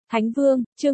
Thánh Vương, chương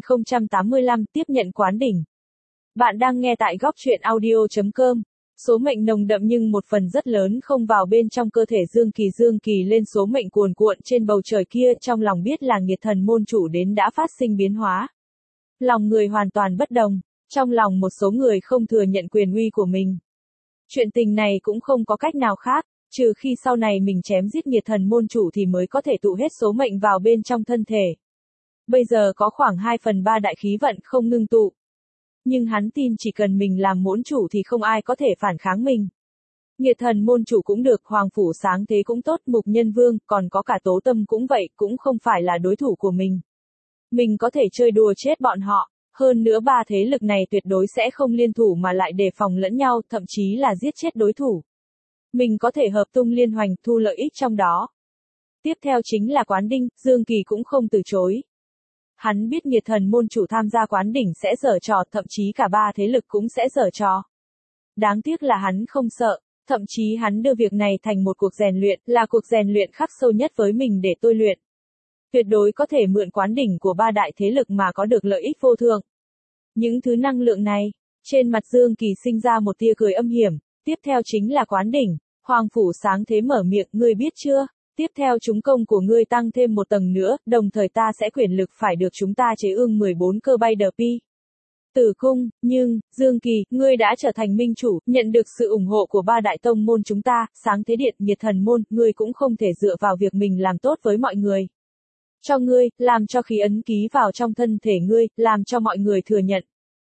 1085, tiếp nhận quán đỉnh. Bạn đang nghe tại góc truyện audio.com. Số mệnh nồng đậm nhưng một phần rất lớn không vào bên trong cơ thể Dương Kỳ lên số mệnh cuồn cuộn trên bầu trời kia, trong lòng biết là nghiệt thần môn chủ đến đã phát sinh biến hóa. Lòng người hoàn toàn bất đồng, trong lòng một số người không thừa nhận quyền uy của mình. Chuyện tình này cũng không có cách nào khác, trừ khi sau này mình chém giết nghiệt thần môn chủ thì mới có thể tụ hết số mệnh vào bên trong thân thể. Bây giờ có khoảng 2/3 đại khí vận không ngưng tụ. Nhưng hắn tin chỉ cần mình làm môn chủ thì không ai có thể phản kháng mình. Nghiệt thần môn chủ cũng được, Hoàng Phủ Sáng Thế cũng tốt, Mục Nhân Vương, còn có cả Tố Tâm cũng vậy, cũng không phải là đối thủ của mình. Mình có thể chơi đùa chết bọn họ, hơn nữa ba thế lực này tuyệt đối sẽ không liên thủ mà lại đề phòng lẫn nhau, thậm chí là giết chết đối thủ. Mình có thể hợp tung liên hoành, thu lợi ích trong đó. Tiếp theo chính là quán đinh, Dương Kỳ cũng không từ chối. Hắn biết nghiệt thần môn chủ tham gia quán đỉnh sẽ giở trò, thậm chí cả ba thế lực cũng sẽ giở trò. Đáng tiếc là hắn không sợ, thậm chí hắn đưa việc này thành một cuộc rèn luyện, là cuộc rèn luyện khắc sâu nhất với mình để tôi luyện. Tuyệt đối có thể mượn quán đỉnh của ba đại thế lực mà có được lợi ích vô thượng. Những thứ năng lượng này, trên mặt Dương Kỳ sinh ra một tia cười âm hiểm, tiếp theo chính là quán đỉnh, Hoàng Phủ Sáng Thế mở miệng, ngươi biết chưa? Tiếp theo chúng công của ngươi tăng thêm một tầng nữa, đồng thời ta sẽ quyền lực phải được chúng ta chế ương 14 cơ bay đờ pi. Tử cung, nhưng, Dương Kỳ, ngươi đã trở thành minh chủ, nhận được sự ủng hộ của ba đại tông môn chúng ta, Sáng Thế Điện, Nghiệt Thần Môn, ngươi cũng không thể dựa vào việc mình làm tốt với mọi người. Cho ngươi, làm cho khí ấn ký vào trong thân thể ngươi, làm cho mọi người thừa nhận.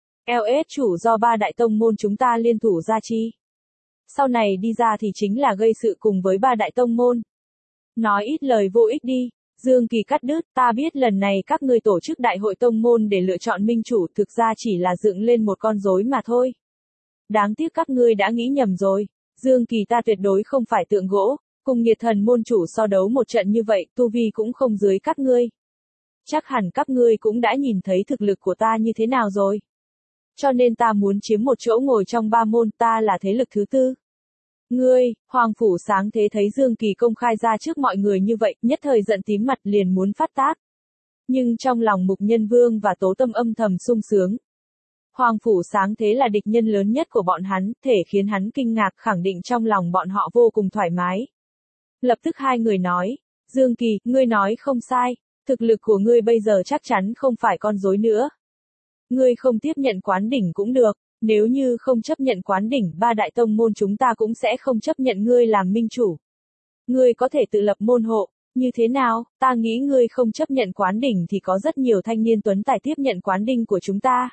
LS chủ do ba đại tông môn chúng ta liên thủ gia chi. Sau này đi ra thì chính là gây sự cùng với ba đại tông môn. Nói ít lời vô ích đi, Dương Kỳ cắt đứt, ta biết lần này các ngươi tổ chức đại hội tông môn để lựa chọn minh chủ, thực ra chỉ là dựng lên một con rối mà thôi. Đáng tiếc các ngươi đã nghĩ nhầm rồi, Dương Kỳ ta tuyệt đối không phải tượng gỗ, cùng nghiệt thần môn chủ so đấu một trận như vậy, tu vi cũng không dưới các ngươi. Chắc hẳn các ngươi cũng đã nhìn thấy thực lực của ta như thế nào rồi. Cho nên ta muốn chiếm một chỗ ngồi trong ba môn, ta là thế lực thứ tư. Ngươi, Hoàng Phủ Sáng Thế thấy Dương Kỳ công khai ra trước mọi người như vậy, nhất thời giận tím mặt liền muốn phát tác. Nhưng trong lòng Mục Nhân Vương và Tố Tâm âm thầm sung sướng. Hoàng Phủ Sáng Thế là địch nhân lớn nhất của bọn hắn, thể khiến hắn kinh ngạc, khẳng định trong lòng bọn họ vô cùng thoải mái. Lập tức hai người nói, Dương Kỳ, ngươi nói không sai, thực lực của ngươi bây giờ chắc chắn không phải con rối nữa. Ngươi không tiếp nhận quán đỉnh cũng được. Nếu như không chấp nhận quán đỉnh, ba đại tông môn chúng ta cũng sẽ không chấp nhận ngươi làm minh chủ. Ngươi có thể tự lập môn hộ, như thế nào? Ta nghĩ ngươi không chấp nhận quán đỉnh thì có rất nhiều thanh niên tuấn tài tiếp nhận quán đỉnh của chúng ta.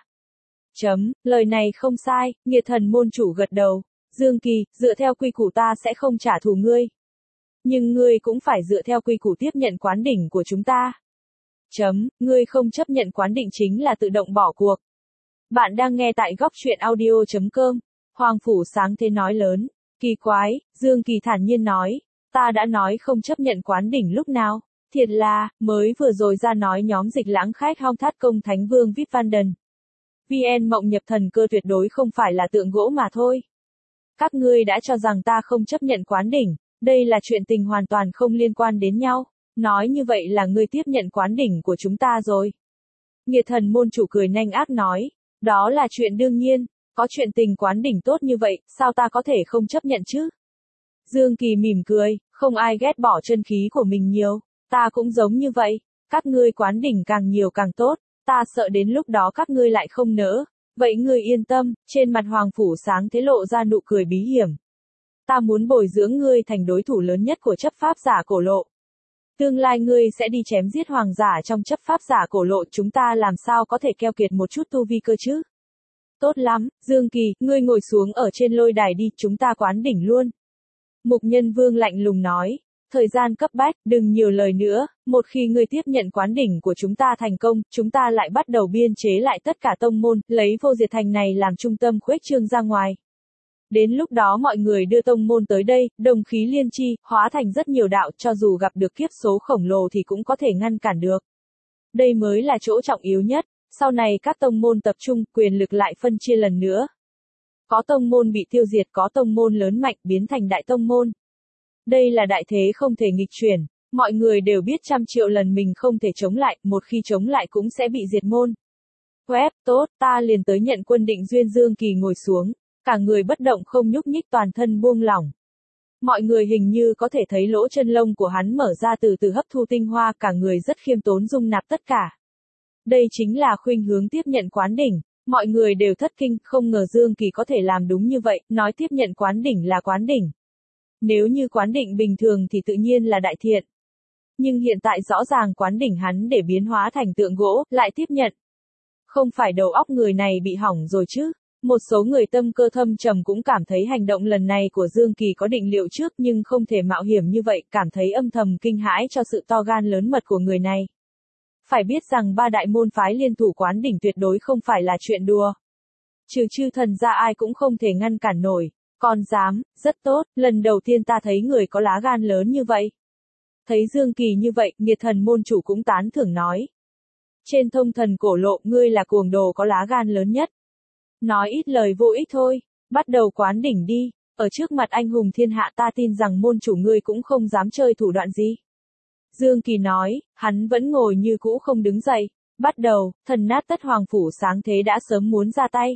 Lời này không sai, nghiệt thần môn chủ gật đầu. Dương Kỳ, dựa theo quy củ ta sẽ không trả thù ngươi. Nhưng ngươi cũng phải dựa theo quy củ tiếp nhận quán đỉnh của chúng ta. Ngươi không chấp nhận quán đỉnh chính là tự động bỏ cuộc. Bạn đang nghe tại góc truyện audio.com. Hoàng Phủ Sáng Thế nói lớn. Kỳ quái, Dương Kỳ thản nhiên nói. Ta đã nói không chấp nhận quán đỉnh lúc nào. Thiệt là, mới vừa rồi ra nói nhóm Dịch Lãng khách hong thắt công Thánh Vương Vip Van Den. VN Mộng Nhập Thần Cơ tuyệt đối không phải là tượng gỗ mà thôi. Các ngươi đã cho rằng ta không chấp nhận quán đỉnh. Đây là chuyện tình hoàn toàn không liên quan đến nhau. Nói như vậy là ngươi tiếp nhận quán đỉnh của chúng ta rồi. Nghiệt thần môn chủ cười nhanh ác nói. Đó là chuyện đương nhiên, có chuyện tình quán đỉnh tốt như vậy, sao ta có thể không chấp nhận chứ? Dương Kỳ mỉm cười, không ai ghét bỏ chân khí của mình nhiều, ta cũng giống như vậy, các ngươi quán đỉnh càng nhiều càng tốt, ta sợ đến lúc đó các ngươi lại không nỡ, vậy ngươi yên tâm, trên mặt Hoàng Phủ Sáng Thế lộ ra nụ cười bí hiểm. Ta muốn bồi dưỡng ngươi thành đối thủ lớn nhất của chấp pháp giả cổ lộ. Tương lai ngươi sẽ đi chém giết hoàng giả trong chấp pháp giả cổ lộ, chúng ta làm sao có thể keo kiệt một chút tu vi cơ chứ? Tốt lắm, Dương Kỳ, ngươi ngồi xuống ở trên lôi đài đi, chúng ta quán đỉnh luôn. Mục Nhân Vương lạnh lùng nói, thời gian cấp bách, đừng nhiều lời nữa, một khi ngươi tiếp nhận quán đỉnh của chúng ta thành công, chúng ta lại bắt đầu biên chế lại tất cả tông môn, lấy Vô Diệt Thành này làm trung tâm khuếch trương ra ngoài. Đến lúc đó mọi người đưa tông môn tới đây, đồng khí liên chi, hóa thành rất nhiều đạo, cho dù gặp được kiếp số khổng lồ thì cũng có thể ngăn cản được. Đây mới là chỗ trọng yếu nhất, sau này các tông môn tập trung, quyền lực lại phân chia lần nữa. Có tông môn bị tiêu diệt, có tông môn lớn mạnh biến thành đại tông môn. Đây là đại thế không thể nghịch chuyển, Mọi người đều biết trăm triệu lần mình không thể chống lại, một khi chống lại cũng sẽ bị diệt môn. Web, tốt, ta liền tới nhận quân Định Duyên. Dương Kỳ ngồi xuống, cả người bất động không nhúc nhích, toàn thân buông lỏng. Mọi người hình như có thể thấy lỗ chân lông của hắn mở ra từ từ hấp thu tinh hoa, cả người rất khiêm tốn dung nạp tất cả. Đây chính là khuynh hướng tiếp nhận quán đỉnh. Mọi người đều thất kinh, không ngờ Dương Kỳ có thể làm đúng như vậy, nói tiếp nhận quán đỉnh là quán đỉnh. Nếu như quán đỉnh bình thường thì tự nhiên là đại thiện. Nhưng hiện tại rõ ràng quán đỉnh hắn để biến hóa thành tượng gỗ, lại tiếp nhận. Không phải đầu óc người này bị hỏng rồi chứ? Một số người tâm cơ thâm trầm cũng cảm thấy hành động lần này của Dương Kỳ có định liệu trước nhưng không thể mạo hiểm như vậy, cảm thấy âm thầm kinh hãi cho sự to gan lớn mật của người này. Phải biết rằng ba đại môn phái liên thủ quán đỉnh tuyệt đối không phải là chuyện đùa. Trừ chư thần ra ai cũng không thể ngăn cản nổi. Còn dám, rất tốt, lần đầu tiên ta thấy người có lá gan lớn như vậy. Thấy Dương Kỳ như vậy, Nghiệt Thần môn chủ cũng tán thưởng nói. Trên thông thần cổ lộ, ngươi là cuồng đồ có lá gan lớn nhất. Nói ít lời vô ích thôi, bắt đầu quán đỉnh đi, ở trước mặt anh hùng thiên hạ ta tin rằng môn chủ ngươi cũng không dám chơi thủ đoạn gì. Dương Kỳ nói, hắn vẫn ngồi như cũ không đứng dậy. Bắt đầu, thần nát tất hoàng phủ sáng thế đã sớm muốn ra tay.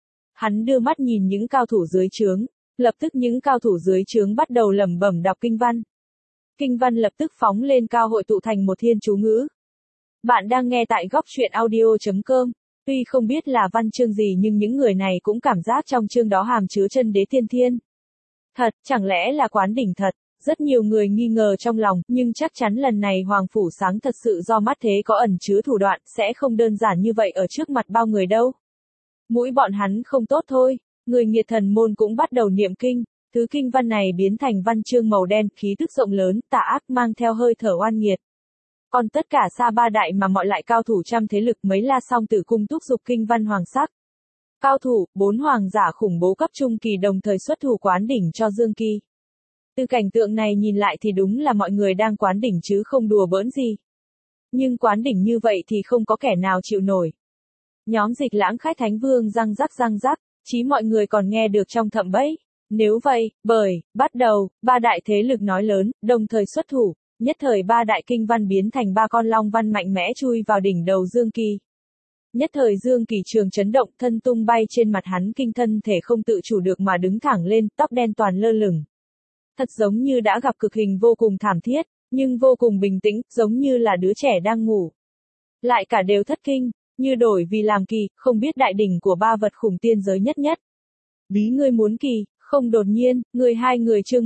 Hắn đưa mắt nhìn những cao thủ dưới trướng, lập tức những cao thủ dưới trướng bắt đầu lẩm bẩm đọc kinh văn. Kinh văn lập tức phóng lên cao hội tụ thành một thiên chú ngữ. Bạn đang nghe tại góc truyện audio.com. Tuy không biết là văn chương gì nhưng những người này cũng cảm giác trong chương đó hàm chứa chân đế tiên thiên. Thật, chẳng lẽ là quán đỉnh thật? Rất nhiều người nghi ngờ trong lòng, nhưng chắc chắn lần này Hoàng Phủ Sáng thật sự do mắt thế có ẩn chứa thủ đoạn, sẽ không đơn giản như vậy ở trước mặt bao người đâu. Mũi bọn hắn không tốt thôi, người Nghiệt Thần môn cũng bắt đầu niệm kinh, thứ kinh văn này biến thành văn chương màu đen, khí tức rộng lớn, tà ác mang theo hơi thở oan nghiệt. Còn tất cả Sa Ba Đại mà mọi lại cao thủ trăm thế lực mấy La Song Tử cung thúc dục kinh văn hoàng sắc. Cao thủ, 4 hoàng giả khủng bố cấp trung kỳ đồng thời xuất thủ quán đỉnh cho Dương Kỳ. Từ cảnh tượng này nhìn lại thì đúng là mọi người đang quán đỉnh chứ không đùa bỡn gì. Nhưng quán đỉnh như vậy thì không có kẻ nào chịu nổi. Nhóm Dịch Lãng Khách Thánh Vương răng rắc, chí mọi người còn nghe được trong thậm bẫy. Nếu vậy, bắt đầu, ba đại thế lực nói lớn, đồng thời xuất thủ, nhất thời ba đại kinh văn biến thành ba con long văn mạnh mẽ chui vào đỉnh đầu Dương Kỳ. Nhất thời Dương Kỳ trường chấn động, thân tung bay trên mặt hắn, kinh thân thể không tự chủ được mà đứng thẳng lên, tóc đen toàn lơ lửng. Thật giống như đã gặp cực hình vô cùng thảm thiết, nhưng vô cùng bình tĩnh, giống như là đứa trẻ đang ngủ. Lại cả đều thất kinh, như đổi vì làm kỳ, không biết đại đỉnh của ba vật khủng tiên giới nhất. Bí ngươi muốn kỳ, không đột nhiên, hai người chương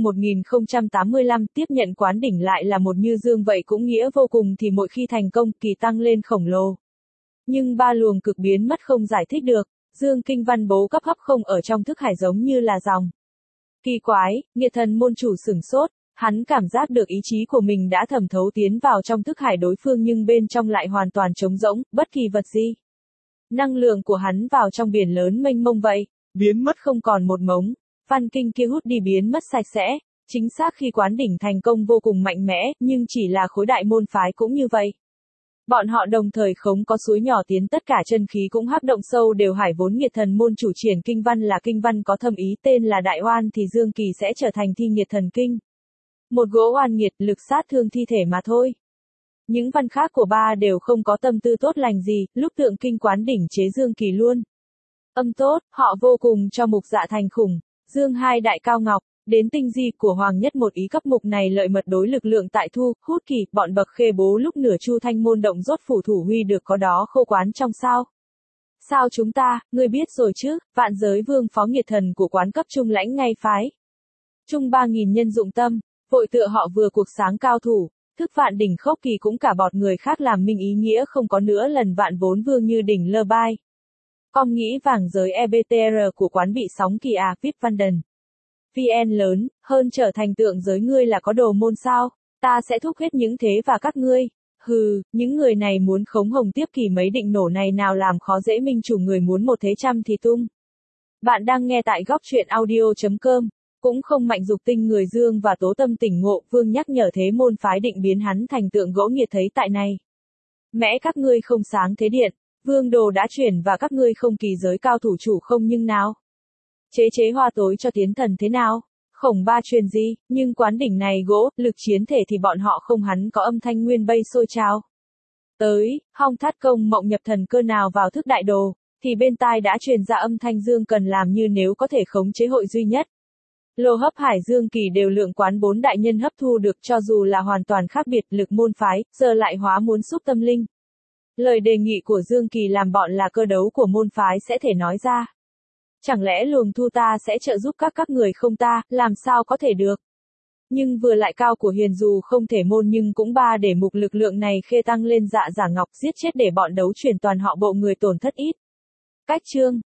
1085 tiếp nhận quán đỉnh lại là một như dương vậy cũng nghĩa vô cùng thì mỗi khi thành công kỳ tăng lên khổng lồ. Nhưng ba luồng cực biến mất không giải thích được, dương kinh văn bố cấp hấp không ở trong thức hải giống như là dòng. Kỳ quái, Nghiệt Thần môn chủ sửng sốt, hắn cảm giác được ý chí của mình đã thẩm thấu tiến vào trong thức hải đối phương nhưng bên trong lại hoàn toàn trống rỗng, bất kỳ vật gì. Năng lượng của hắn vào trong biển lớn mênh mông vậy, biến mất không còn một mống, văn kinh kia hút đi biến mất sạch sẽ, chính xác khi quán đỉnh thành công vô cùng mạnh mẽ, nhưng chỉ là khối đại môn phái cũng như vậy. Bọn họ đồng thời không có suối nhỏ tiến tất cả chân khí cũng hắc động sâu đều hải vốn Nghiệt Thần môn chủ triển kinh văn là kinh văn có thâm ý tên là đại oan thì Dương Kỳ sẽ trở thành thi nghiệt thần kinh. Một gỗ oan nghiệt lực sát thương thi thể mà thôi. Những văn khác của ba đều không có tâm tư tốt lành gì, lúc tượng kinh quán đỉnh chế Dương Kỳ luôn. Âm tốt, họ vô cùng cho mục dạ thành khủng, Dương hai đại cao ngọc. Đến tinh di của Hoàng Nhất một ý cấp mục này lợi mật đối lực lượng tại thu, hút kỳ, bọn bậc khê bố lúc nửa chu thanh môn động rốt phủ thủ huy được có đó khô quán trong sao. Sao chúng ta, ngươi biết rồi chứ, vạn giới vương phó Nghiệt Thần của quán cấp trung lãnh ngay phái. Trung 3.000 nhân dụng tâm, vội tựa họ vừa cuộc sáng cao thủ, thức vạn đỉnh khốc kỳ cũng cả bọt người khác làm minh ý nghĩa không có nữa lần vạn vốn vương như đỉnh lơ bai. Con nghĩ vàng giới EBTR của quán bị sóng kỳ VIP Vanden. VN lớn, hơn trở thành tượng giới ngươi là có đồ môn sao, ta sẽ thúc hết những thế và các ngươi. Hừ, những người này muốn khống hồng tiếp kỳ mấy định nổ này nào làm khó dễ minh chủ người muốn một thế trăm thì tung. Bạn đang nghe tại góc truyện audio.com, cũng không mạnh dục tinh người Dương và tố tâm tỉnh ngộ, vương nhắc nhở thế môn phái định biến hắn thành tượng gỗ nghiệt thấy tại này. Mẽ các ngươi không sáng thế điện, vương đồ đã chuyển và các ngươi không kỳ giới cao thủ chủ không nhưng nào. Chế hoa tối cho tiến thần thế nào? Khổng ba truyền gì, nhưng quán đỉnh này gỗ, lực chiến thể thì bọn họ không hắn có âm thanh nguyên bay sôi trào. Tới, hong thát công mộng nhập thần cơ nào vào thức đại đồ, thì bên tai đã truyền ra âm thanh dương cần làm như nếu có thể khống chế hội duy nhất. Lô hấp hải dương kỳ đều lượng quán 4 đại nhân hấp thu được cho dù là hoàn toàn khác biệt lực môn phái, giờ lại hóa muốn xúc tâm linh. Lời đề nghị của Dương Kỳ làm bọn là cơ đấu của môn phái sẽ thể nói ra. Chẳng lẽ luồng thu ta sẽ trợ giúp các người không ta, làm sao có thể được. Nhưng vừa lại cao của hiền dù không thể môn nhưng cũng ba để mục lực lượng này khê tăng lên dạ giả ngọc giết chết để bọn đấu chuyển toàn họ bộ người tổn thất ít. Cách chương